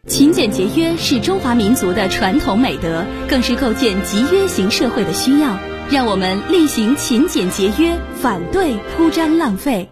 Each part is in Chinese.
勤俭节约是中华民族的传统美德，更是构建集约型社会的需要。让我们力行勤俭节约，反对铺张浪费。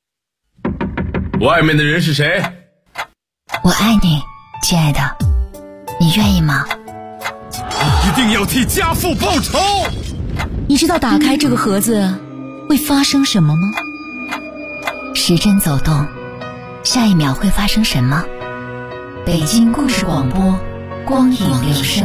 外面的人是谁？ 我爱你，亲爱的，你愿意吗？ 一定要替家父报仇！ 你知道打开这个盒子会发生什么吗？时针走动，下一秒会发生什么？北京故事广播，光影留声。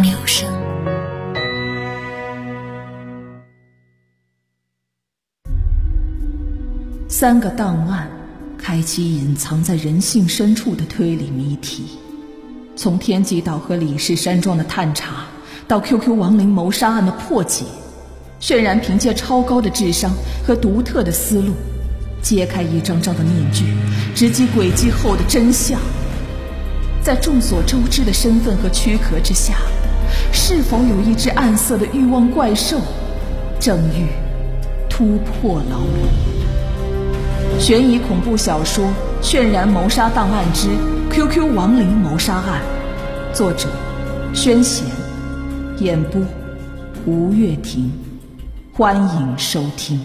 3个档案开启隐藏在人性深处的推理谜题，从天际岛和李氏山庄的探查，到 QQ 亡灵谋杀案的破解，渲染凭借超高的智商和独特的思路，揭开一张张的面具，直击轨迹后的真相。在众所周知的身份和躯壳之下，是否有一只暗色的欲望怪兽，正欲突破牢笼？悬疑恐怖小说《渲染谋杀档案之 QQ 亡灵谋杀案》，作者宣贤，演播吴月婷。欢迎收听。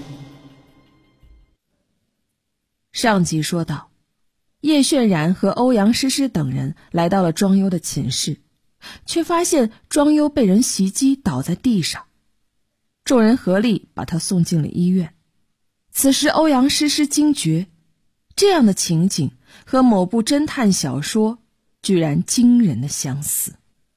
上集说到，叶渲然和欧阳诗诗等人来到了庄优的寝室，却发现庄优被人袭击倒在地上，众人合力把他送进了医院。此时欧阳诗诗惊觉，这样的情景和某部侦探小说居然惊人的相似。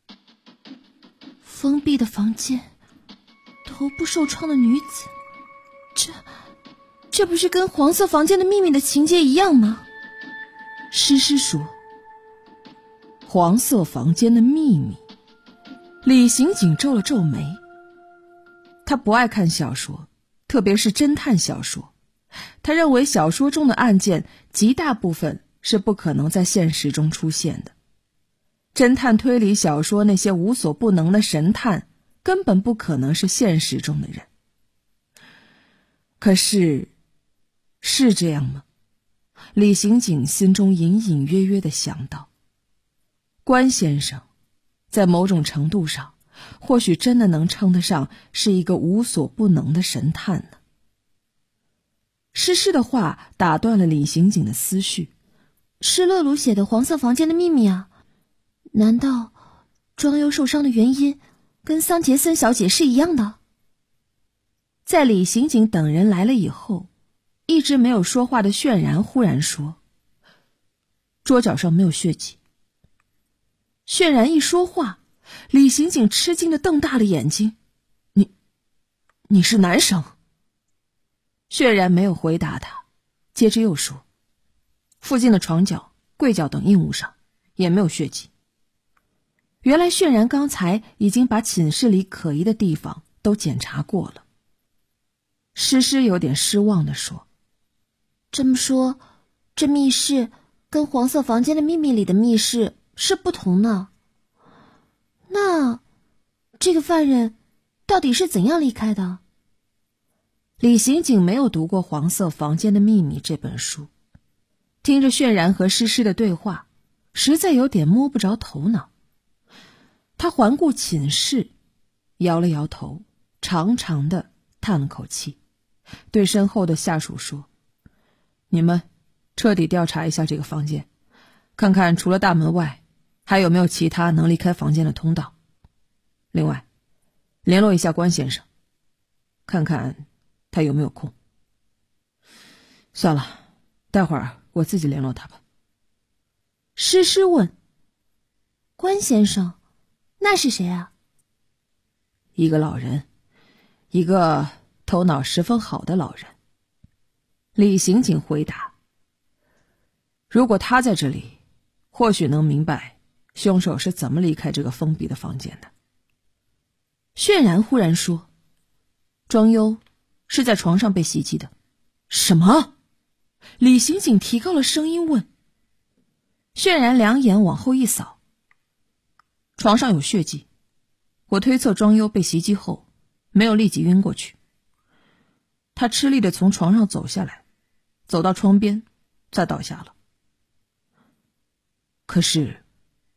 封闭的房间，头部受创的女子，这不是跟黄色房间的秘密的情节一样吗？ 诗诗说。黄色房间的秘密。李刑警皱了皱眉。他不爱看小说，特别是侦探小说。他认为小说中的案件极大部分是不可能在现实中出现的。侦探推理小说那些无所不能的神探根本不可能是现实中的人。可是，是这样吗？李刑警心中隐隐约约地想到，关先生在某种程度上或许真的能称得上是一个无所不能的神探呢。诗诗的话打断了李刑警的思绪。 是乐鲁写的《黄色房间的秘密》啊，难道庄优受伤的原因跟桑杰森小姐是一样的？ 在李刑警等人来了以后，一直没有说话的渲然忽然说，桌角上没有血迹。渲然一说话，李刑警吃惊地瞪大了眼睛，你是男生？渲然没有回答他，接着又说，附近的床角、柜角等硬物上也没有血迹。原来渲然刚才已经把寝室里可疑的地方都检查过了。诗诗有点失望地说， 这么说，这密室跟黄色房间的秘密里的密室是不同的。那这个犯人到底是怎样离开的？ 李刑警没有读过《黄色房间的秘密》这本书，听着渲然和诗诗的对话，实在有点摸不着头脑。他环顾寝室，摇了摇头，长长的叹了口气，对身后的下属说，你们彻底调查一下这个房间，看看除了大门外还有没有其他能离开房间的通道。另外联络一下关先生，看看他有没有空。算了，待会儿我自己联络他吧。 诗诗问，关先生那是谁啊？ 一个老人，一个头脑十分好的老人。李刑警回答，如果他在这里，或许能明白凶手是怎么离开这个封闭的房间的。渲然忽然说，庄优是在床上被袭击的。什么？李刑警提高了声音问。渲然两眼往后一扫，床上有血迹，我推测庄优被袭击后没有立即晕过去，他吃力地从床上走下来，走到窗边再倒下了。可是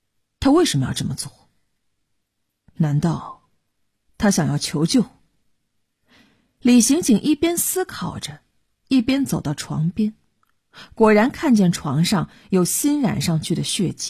他为什么要这么做？难道他想要求救？李刑警一边思考着，一边走到床边，果然看见床上有新染上去的血迹。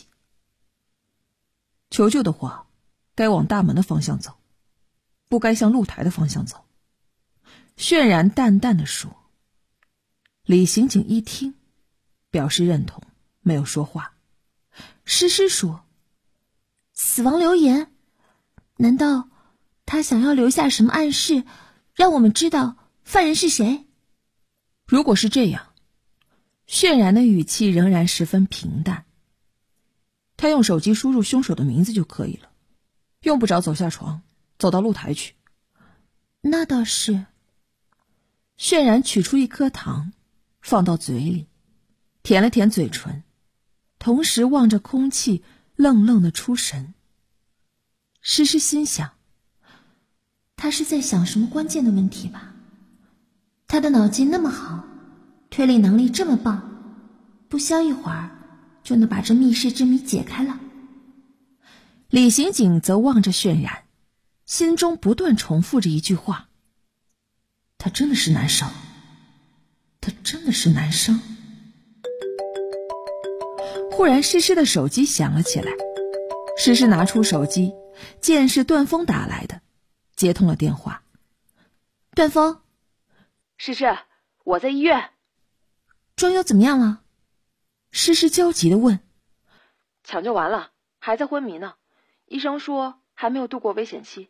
求救的话，该往大门的方向走，不该向露台的方向走。渲然淡淡地说。李刑警一听，表示认同，没有说话。诗诗说： 死亡留言，难道他想要留下什么暗示，让我们知道犯人是谁？ 如果是这样，渲然的语气仍然十分平淡。他用手机输入凶手的名字就可以了，用不着走下床，走到露台去。 那倒是。 渲然取出一颗糖，放到嘴里，舔了舔嘴唇，同时望着空气，愣愣的出神。诗诗心想， 他是在想什么关键的问题吧？他的脑筋那么好，推理能力这么棒，不消一会儿就能把这密室之谜解开了。 李刑警则望着渲然，心中不断重复着一句话：他真的是男生，他真的是男生。忽然诗诗的手机响了起来，诗诗拿出手机，见是段峰打来的，接通了电话。 段峰， 诗诗，我在医院。 庄优怎么样了？ 诗诗焦急地问。 抢救完了，还在昏迷呢，医生说还没有度过危险期。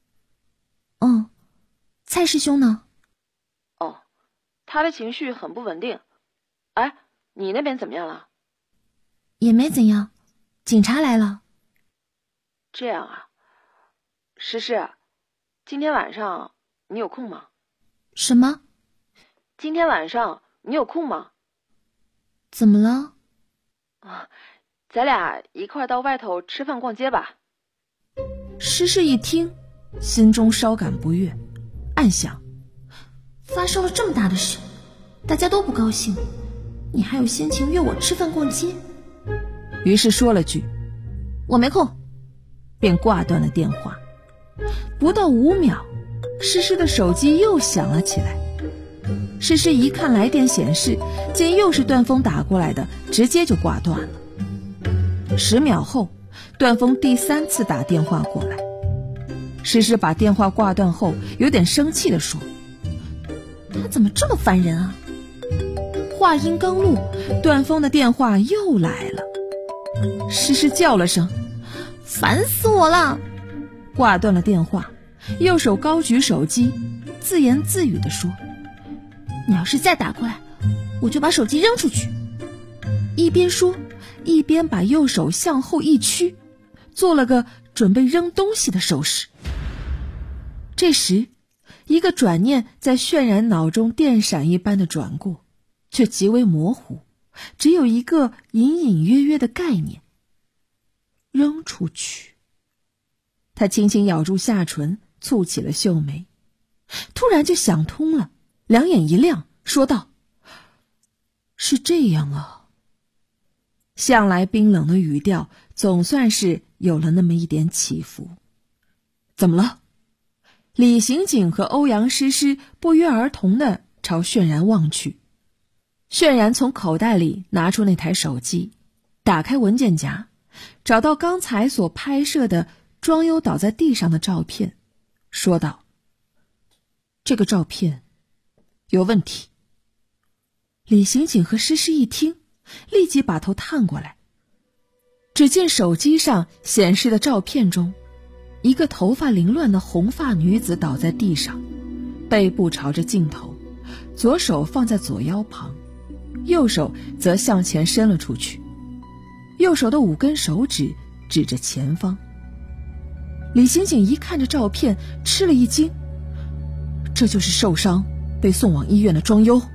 蔡师兄呢？ 他的情绪很不稳定。哎，你那边怎么样了？ 也没怎样，警察来了。 这样啊。诗诗，今天晚上你有空吗？ 什么？ 今天晚上你有空吗？ 怎么了？ 咱俩一块到外头吃饭逛街吧。 诗诗一听，心中稍感不悦，暗想， 发生了这么大的事，大家都不高兴，你还有心情约我吃饭逛街？ 于是说了句我没空， 便挂断了电话。不到5秒，诗诗的手机又响了起来。诗诗一看来电显示，见又是段峰打过来的，直接就挂断了。10秒后，段峰第3次打电话过来。诗诗把电话挂断后，有点生气地说： 他怎么这么烦人啊？ 话音刚落，段峰的电话又来了。诗诗叫了声烦死我了， 挂断了电话，右手高举手机，自言自语地说： 你要是再打过来，我就把手机扔出去。 一边说，一边把右手向后一屈，做了个准备扔东西的手势。这时，一个转念在渲然脑中电闪一般的转过，却极为模糊，只有一个隐隐约约的概念：扔出去。他轻轻咬住下唇，蹙起了秀眉，突然就想通了，两眼一亮，说道：是这样啊。向来冰冷的语调总算是有了那么一点起伏。怎么了？李刑警和欧阳诗诗不约而同地朝渲然望去。渲然从口袋里拿出那台手机，打开文件夹，找到刚才所拍摄的庄优倒在地上的照片，说道：这个照片有问题。李刑警和诗诗一听，立即把头探过来。只见手机上显示的照片中，一个头发凌乱的红发女子倒在地上，背部朝着镜头，左手放在左腰旁，右手则向前伸了出去，右手的5根手指指着前方。李刑警一看这照片，吃了一惊，这就是受伤被送往医院的庄优。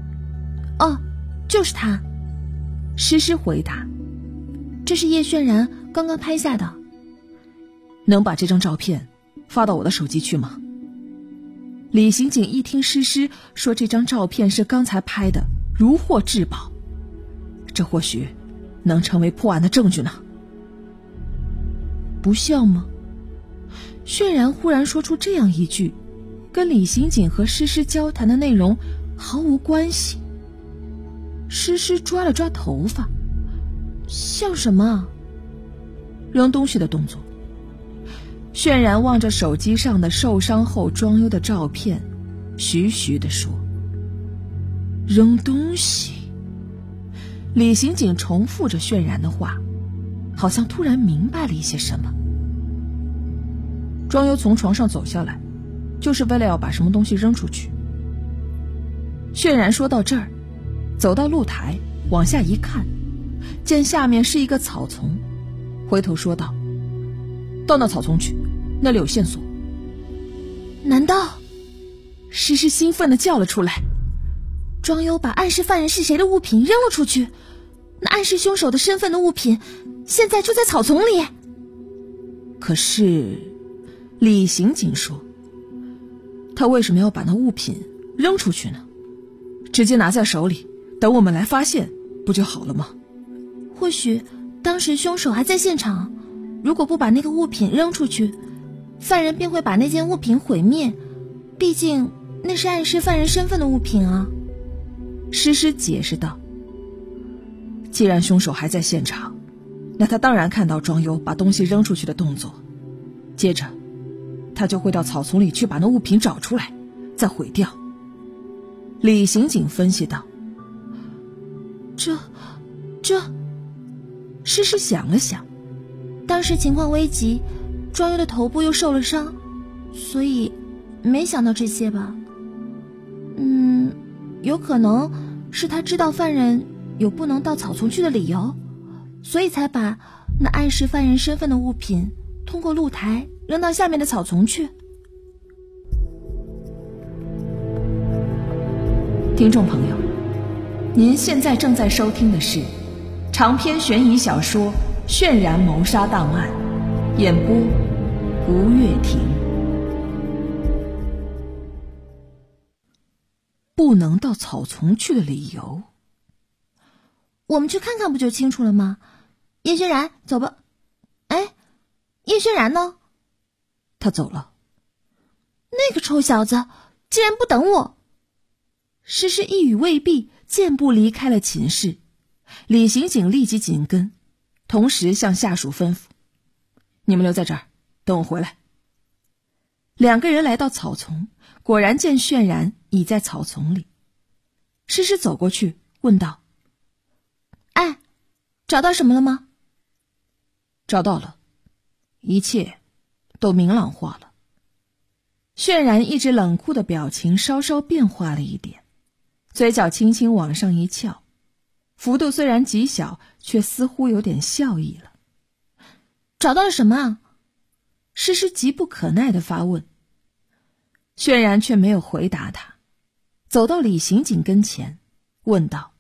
就是他。 诗诗回答： 这是叶渲然刚刚拍下的。 能把这张照片发到我的手机去吗？李刑警一听诗诗说这张照片是刚才拍的，如获至宝，这或许能成为破案的证据呢。 不像吗？渲然忽然说出这样一句，跟李刑警和诗诗交谈的内容毫无关系。诗诗抓了抓头发，像什么？扔东西的动作。渲然望着手机上的受伤后装优的照片，徐徐地说：扔东西。李刑警重复着渲然的话，好像突然明白了一些什么。庄优从床上走下来，就是为了要把什么东西扔出去。渲然说到这儿，走到露台往下一看，见下面是一个草丛，回头说道：到那草丛去，那里有线索。 难道？ 诗诗兴奋地叫了出来。 庄优把暗示犯人是谁的物品扔了出去，那暗示凶手的身份的物品现在就在草丛里。 可是李刑警说，他为什么要把那物品扔出去呢？直接拿在手里，等我们来发现不就好了吗？ 或许当时凶手还在现场，如果不把那个物品扔出去，犯人便会把那件物品毁灭，毕竟那是暗示犯人身份的物品啊。 诗诗解释道，既然凶手还在现场，那他当然看到庄优把东西扔出去的动作，接着他就会到草丛里去把那物品找出来，再毁掉。李刑警分析道。 这诗诗想了想， 当时情况危急，庄优的头部又受了伤，所以没想到这些吧。有可能是他知道犯人有不能到草丛去的理由，所以才把那暗示犯人身份的物品通过露台扔到下面的草丛去。 听众朋友，您现在正在收听的是长篇悬疑小说《渲然谋杀档案》，演播吴月婷。不能到草丛去的理由， 我们去看看不就清楚了吗？叶轩然，走吧。哎，叶轩然呢？ 他走了。 那个臭小子竟然不等我！诗诗一语未毕，健步离开了寝室。 李刑警立即紧跟，同时向下属吩咐：你们留在这儿，等我回来。两个人来到草丛，果然见渲然已在草丛里。诗诗走过去问道： 哎，找到什么了吗？ 找到了，一切都明朗化了。渲然一直冷酷的表情稍稍变化了一点，嘴角轻轻往上一翘，幅度虽然极小，却似乎有点笑意了。 找到了什么啊？ 诗诗急不可耐地发问。渲然却没有回答他，走到李刑警跟前问道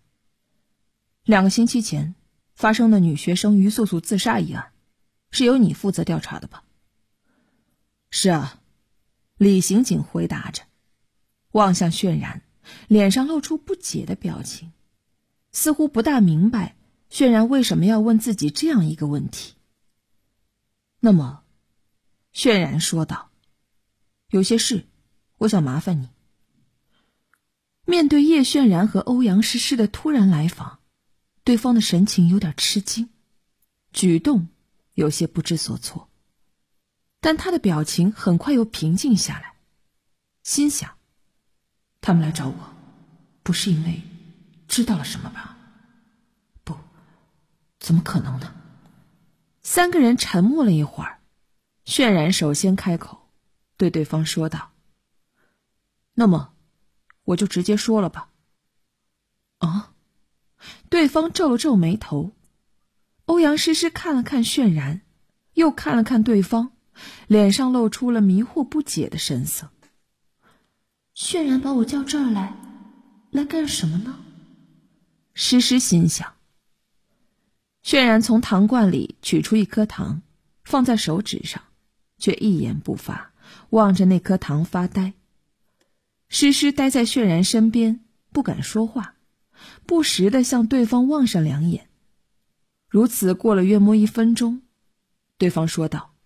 ：2个星期前发生的女学生于素素自杀一案，是由你负责调查的吧？是啊，李刑警回答着，望向渲然，脸上露出不解的表情，似乎不大明白渲然为什么要问自己这样一个问题。那么渲然说道：有些事我想麻烦你。面对叶渲然和欧阳诗诗的突然来访，对方的神情有点吃惊，举动有些不知所措，但他的表情很快又平静下来，心想：他们来找我，不是因为知道了什么吧？不，怎么可能呢？3个人沉默了一会儿，渲然首先开口，对对方说道：那么我就直接说了吧。啊？对方皱了皱眉头。欧阳诗诗看了看渲然，又看了看对方，脸上露出了迷惑不解的神色。 渲然把我叫这儿来干什么呢？ 诗诗心想。渲然从糖罐里取出一颗糖，放在手指上，却一言不发，望着那颗糖发呆。诗诗待在渲然身边，不敢说话，不时地向对方望上2眼。如此过了约莫1分钟，对方说道：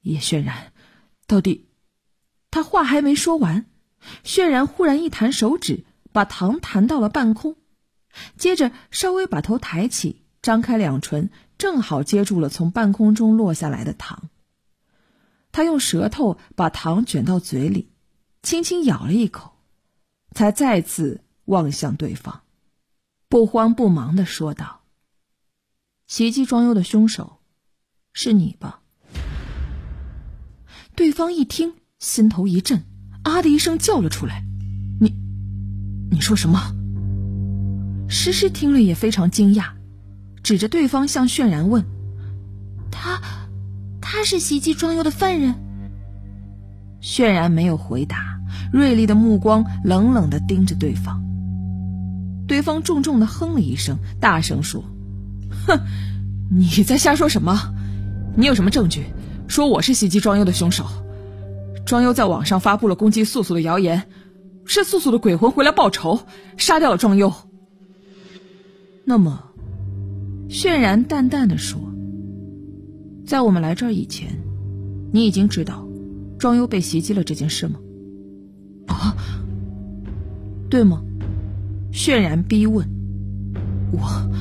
叶轩然，到底……他话还没说完，轩然忽然一弹手指，把糖弹到了半空，接着稍微把头抬起，张开两唇，正好接住了从半空中落下来的糖。他用舌头把糖卷到嘴里，轻轻咬了一口，才再次望向对方，不慌不忙地说道：“袭击庄优的凶手是你吧？”对方一听，心头一震，啊的一声叫了出来：“你说什么？”诗诗听了也非常惊讶，指着对方向渲然问：“ 他是袭击庄优的犯人？” 渲然没有回答，锐利的目光冷冷地盯着对方。对方重重地哼了一声，大声说：“哼，你在瞎说什么？你有什么证据说我是袭击庄优的凶手？庄优在网上发布了攻击素素的谣言，是素素的鬼魂回来报仇，杀掉了庄优。”那么渲然淡淡地说：“在我们来这儿以前，你已经知道庄优被袭击了这件事吗？”“啊，对吗？”渲然逼问。“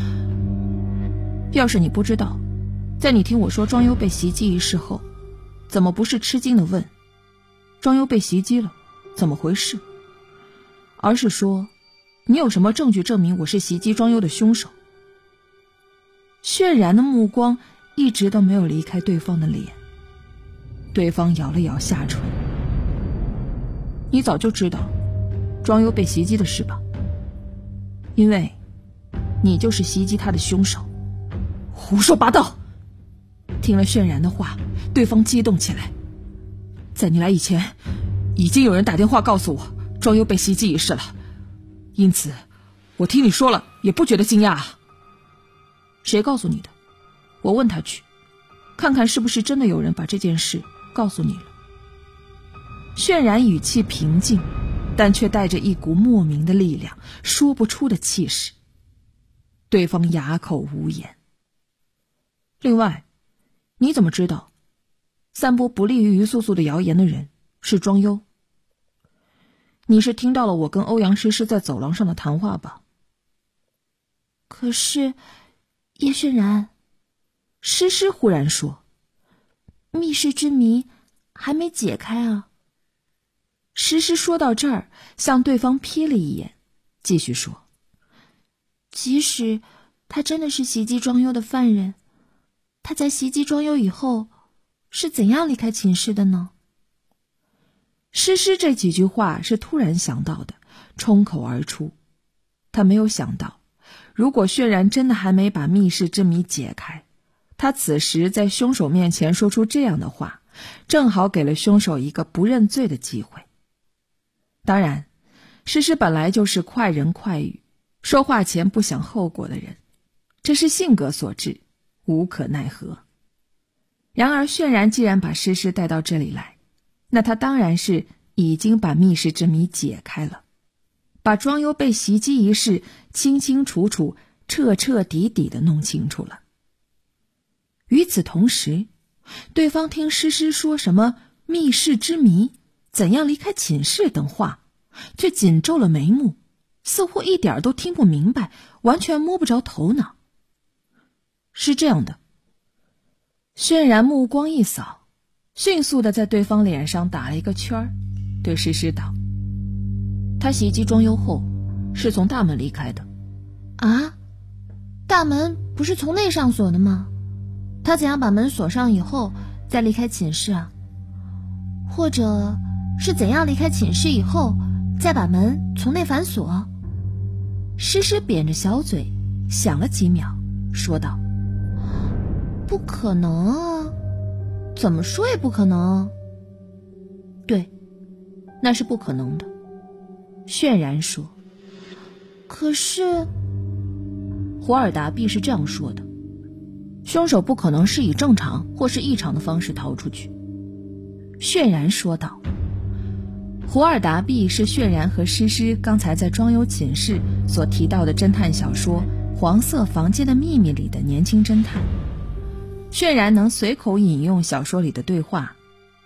要是你不知道，在你听我说庄优被袭击一事后，怎么不是吃惊地问庄优被袭击了怎么回事，而是说你有什么证据证明我是袭击庄优的凶手？”渲然的目光一直都没有离开对方的脸。对方咬了咬下唇：“你早就知道庄优被袭击的事吧？因为你就是袭击他的凶手。”“胡说八道！”听了渲然的话，对方激动起来：“在你来以前，已经有人打电话告诉我庄优被袭击一事了，因此我听你说了也不觉得惊讶啊。”“谁告诉你的？我问他去，看看是不是真的有人把这件事告诉你了。”渲然语气平静，但却带着一股莫名的力量，说不出的气势。对方哑口无言。“另外，你怎么知道散播不利于于素素的谣言的人是庄优？你是听到了我跟欧阳诗诗在走廊上的谈话吧？”“ 可是叶轩然，” 诗诗忽然说，“ 密室之谜还没解开啊。” 诗诗说到这儿，向对方瞥了一眼，继续说：“ 即使他真的是袭击庄优的犯人，他在袭击庄优以后是怎样离开寝室的呢？” 诗诗这几句话是突然想到的，冲口而出。他没有想到，如果渲然真的还没把密室之谜解开，他此时在凶手面前说出这样的话，正好给了凶手一个不认罪的机会。当然，诗诗本来就是快人快语，说话前不想后果的人，这是性格所致，无可奈何。然而渲然既然把诗诗带到这里来，那他当然是已经把密室之谜解开了，把庄优被袭击一事清清楚楚、彻彻底底地弄清楚了。与此同时，对方听诗诗说什么密室之谜、怎样离开寝室等话，却紧皱了眉目，似乎一点都听不明白，完全摸不着头脑。是这样的，渲然目光一扫，迅速地在对方脸上打了一个圈，对诗诗道：“他袭击庄优后是从大门离开的。”“ 啊？大门不是从内上锁的吗？他怎样把门锁上以后再离开寝室啊？或者是怎样离开寝室以后再把门从内反锁？” 诗诗扁着小嘴想了几秒，说道：“ 不可能啊，怎么说也不可能。”“ 对，那是不可能的。”渲然说。“ 可是胡尔达必是这样说的，凶手不可能是以正常或是异常的方式逃出去。”渲然说道。胡尔达毕是渲然和诗诗刚才在庄优寝室所提到的侦探小说《黄色房间的秘密》里的年轻侦探。渲然能随口引用小说里的对话，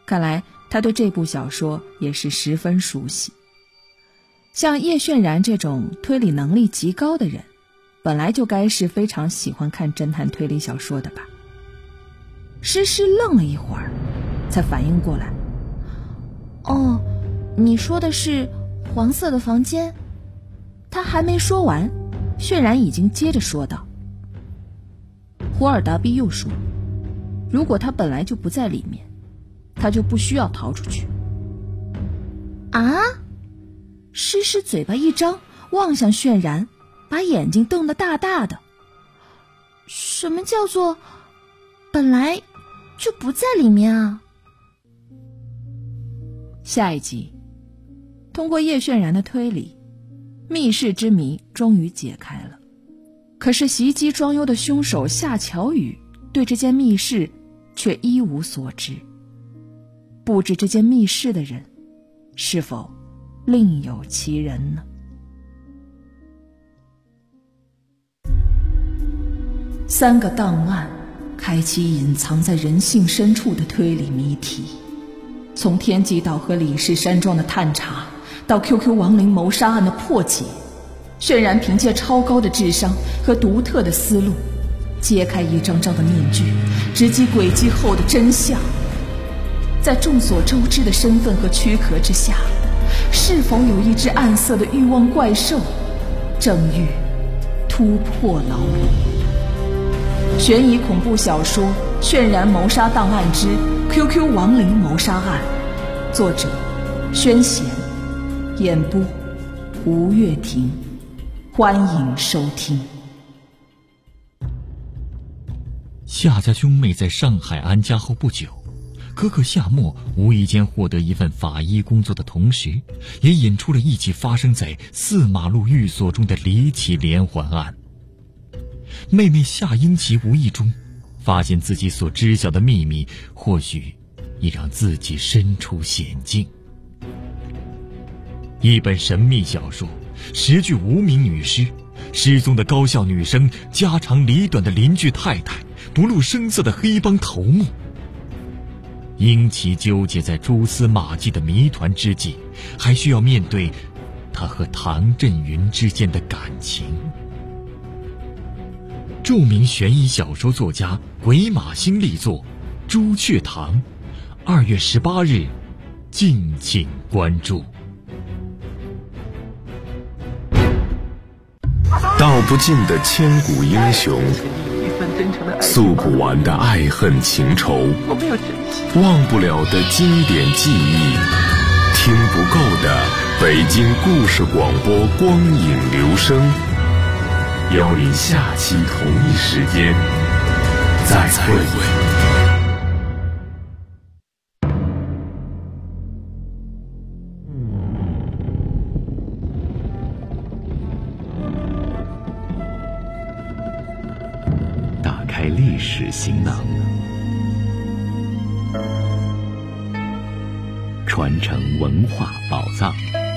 看来他对这部小说也是十分熟悉。像叶炫然这种推理能力极高的人，本来就该是非常喜欢看侦探推理小说的吧。诗诗愣了一会儿，才反应过来。 哦，你说的是黄色的房间？ 他还没说完，渲然已经接着说道。胡尔达比又说，如果他本来就不在里面，他就不需要逃出去。 啊？ 诗诗嘴巴一张，望向渲然，把眼睛瞪得大大的。 什么叫做本来就不在里面啊？ 下一集，通过叶渲然的推理，密室之谜终于解开了。可是袭击庄优的凶手夏乔宇对这间密室却一无所知。布置这间密室的人，是否另有其人呢？3个档案开启隐藏在人性深处的推理谜题，从天极岛和李氏山庄的探查，到 QQ 亡灵谋杀案的破解，渲然凭借超高的智商和独特的思路，揭开一张张的面具，直击诡计后的真相。在众所周知的身份和躯壳之下，是否有一只暗色的欲望怪兽，正欲突破牢笼？悬疑恐怖小说《渲然谋杀档案之 QQ 亡灵谋杀案》，作者宣贤，演播吴月婷，欢迎收听。 夏家兄妹在上海安家后不久，哥哥夏沫无意间获得一份法医工作的同时，也引出了一起发生在4马路寓所中的离奇连环案。妹妹夏英奇无意中发现自己所知晓的秘密，或许已让自己身处险境。一本神秘小说，10具无名女尸，失踪的高校女生，家长里短的邻居太太，不露声色的黑帮头目。英奇纠结在蛛丝马迹的谜团之际，还需要面对他和唐振云之间的感情。著名悬疑小说作家鬼马星力作《朱雀堂》，2月18日，敬请关注。 道不尽的千古英雄，诉不完的爱恨情仇，忘不了的经典记忆，听不够的北京故事广播光影留声。邀您下期同一时间再会。 打开历史行囊，传承文化宝藏。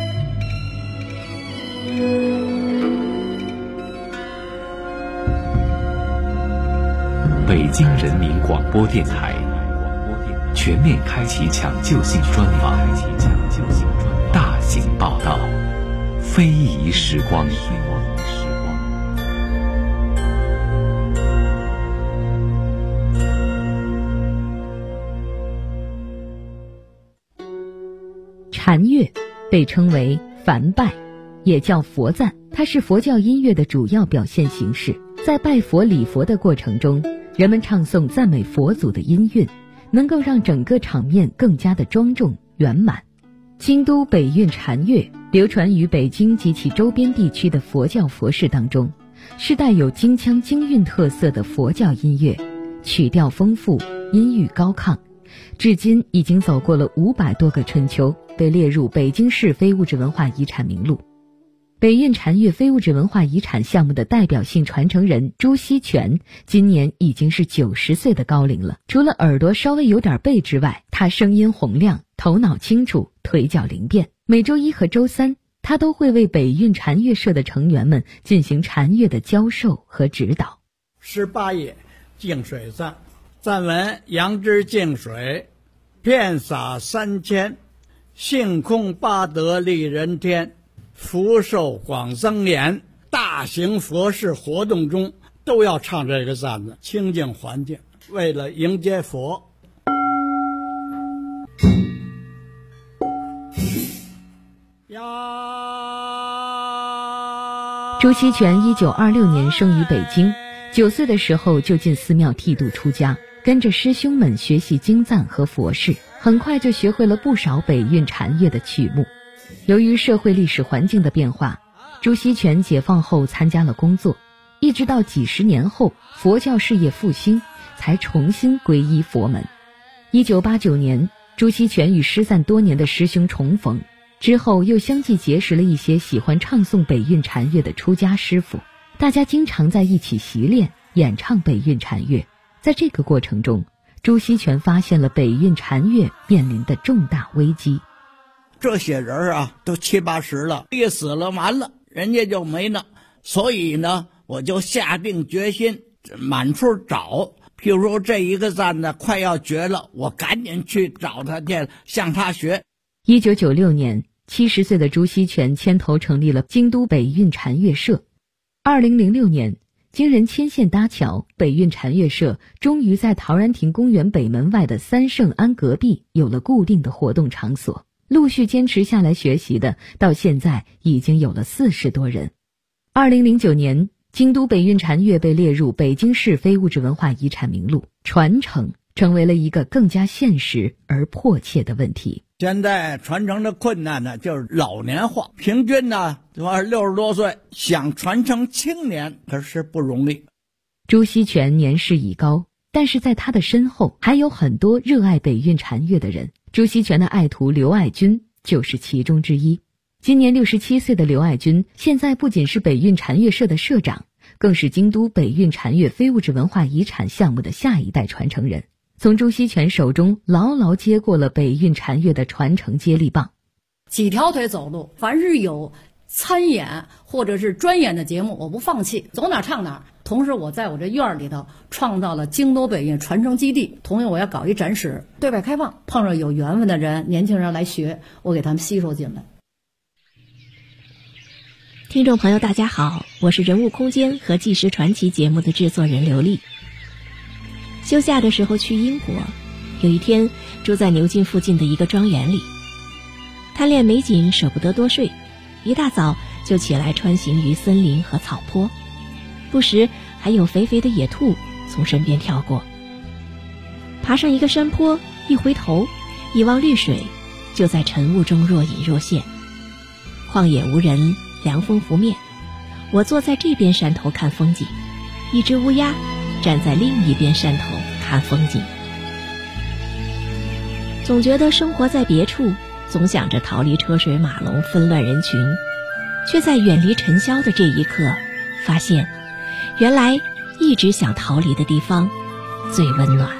北京人民广播电台全面开启抢救性专访，大型报道，非遗时光。 禅乐被称为梵拜，也叫佛赞，它是佛教音乐的主要表现形式。在拜佛礼佛的过程中，人们唱诵赞美佛祖的音韵，能够让整个场面更加的庄重圆满。京都北韵禅乐流传于北京及其周边地区的佛教佛事当中，是带有京腔京韵特色的佛教音乐，曲调丰富，音域高亢，至今已经走过了500多个春秋，被列入北京市非物质文化遗产名录。北韵禅乐非物质文化遗产项目的代表性传承人朱锡全今年已经是90岁的高龄了。除了耳朵稍微有点背之外，他声音洪亮，头脑清楚，腿脚灵便。每周1和周3，他都会为北韵禅乐社的成员们进行禅乐的教授和指导。 18页净水赞，赞文杨之净水， 遍洒三千，性空八德利人天，福寿广增延。大型佛事活动中都要唱这个赞子，清净环境，为了迎接佛。 朱锡全1926年生于北京，9岁的时候就进寺庙剃度出家，跟着师兄们学习经赞和佛事，很快就学会了不少北韵禅乐的曲目。由于社会历史环境的变化，朱锡全解放后参加了工作，一直到几十年后佛教事业复兴，才重新皈依佛门。1989年，朱锡全与失散多年的师兄重逢，之后又相继结识了一些喜欢唱诵北韵禅乐的出家师傅，大家经常在一起习练演唱北韵禅乐。在这个过程中，朱锡全发现了北韵禅乐面临的重大危机。 这些人啊，都70、80了，一死了完了，人家就没了。所以呢，我就下定决心满处找。譬如说这一个赞呢快要绝了，我赶紧去找他去，向他学。 1996年，70岁的朱锡全牵头成立了京都北韵禅乐社。2006年，经人牵线搭桥，北韵禅乐社终于在陶然亭公园北门外的三圣庵隔壁有了固定的活动场所。陆续坚持下来学习的，到现在已经有了40多人。2009年，京都北韵禅乐被列入北京市非物质文化遗产名录，传承成为了一个更加现实而迫切的问题。 现在传承的困难呢，就是老年化，平均呢60多岁，想传承青年可是不容易。 朱锡全年事已高，但是在他的身后还有很多热爱北韵禅乐的人。朱锡全的爱徒刘爱军就是其中之一。今年67岁的刘爱军，现在不仅是北韵禅乐社的社长，更是京都北韵禅乐非物质文化遗产项目的下一代传承人，从朱锡全手中牢牢接过了北韵禅乐的传承接力棒。 几条腿走路，凡是有参演或者是专演的节目，我不放弃，走哪唱哪。同时我在我这院里头创造了京都北韵传承基地，同时我要搞一展示，对外开放，碰上有缘分的人，年轻人来学，我给他们吸收进来。 听众朋友大家好，我是人物空间和纪实传奇节目的制作人刘丽。休假的时候去英国，有一天住在牛津附近的一个庄园里，贪恋美景舍不得多睡，一大早就起来穿行于森林和草坡，不时还有肥肥的野兔从身边跳过。爬上一个山坡，一回头一望绿水，就在晨雾中若隐若现。旷野无人，凉风拂面，我坐在这边山头看风景，一只乌鸦站在另一边山头看风景。总觉得生活在别处，总想着逃离车水马龙纷乱人群，却在远离尘嚣的这一刻发现，原来一直想逃离的地方最温暖。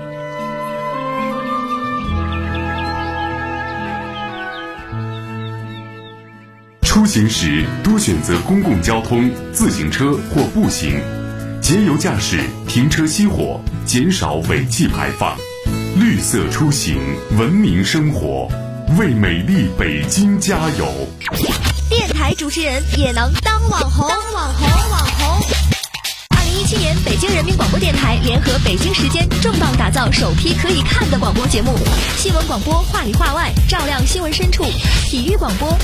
出行时多选择公共交通、自行车或步行，节油驾驶，停车熄火，减少尾气排放。绿色出行，文明生活，为美丽北京加油！ 电台主持人也能当网红。2017年，北京人民广播电台联合北京时间重磅打造首批可以看的广播节目：新闻广播话里话外，照亮新闻深处；体育广播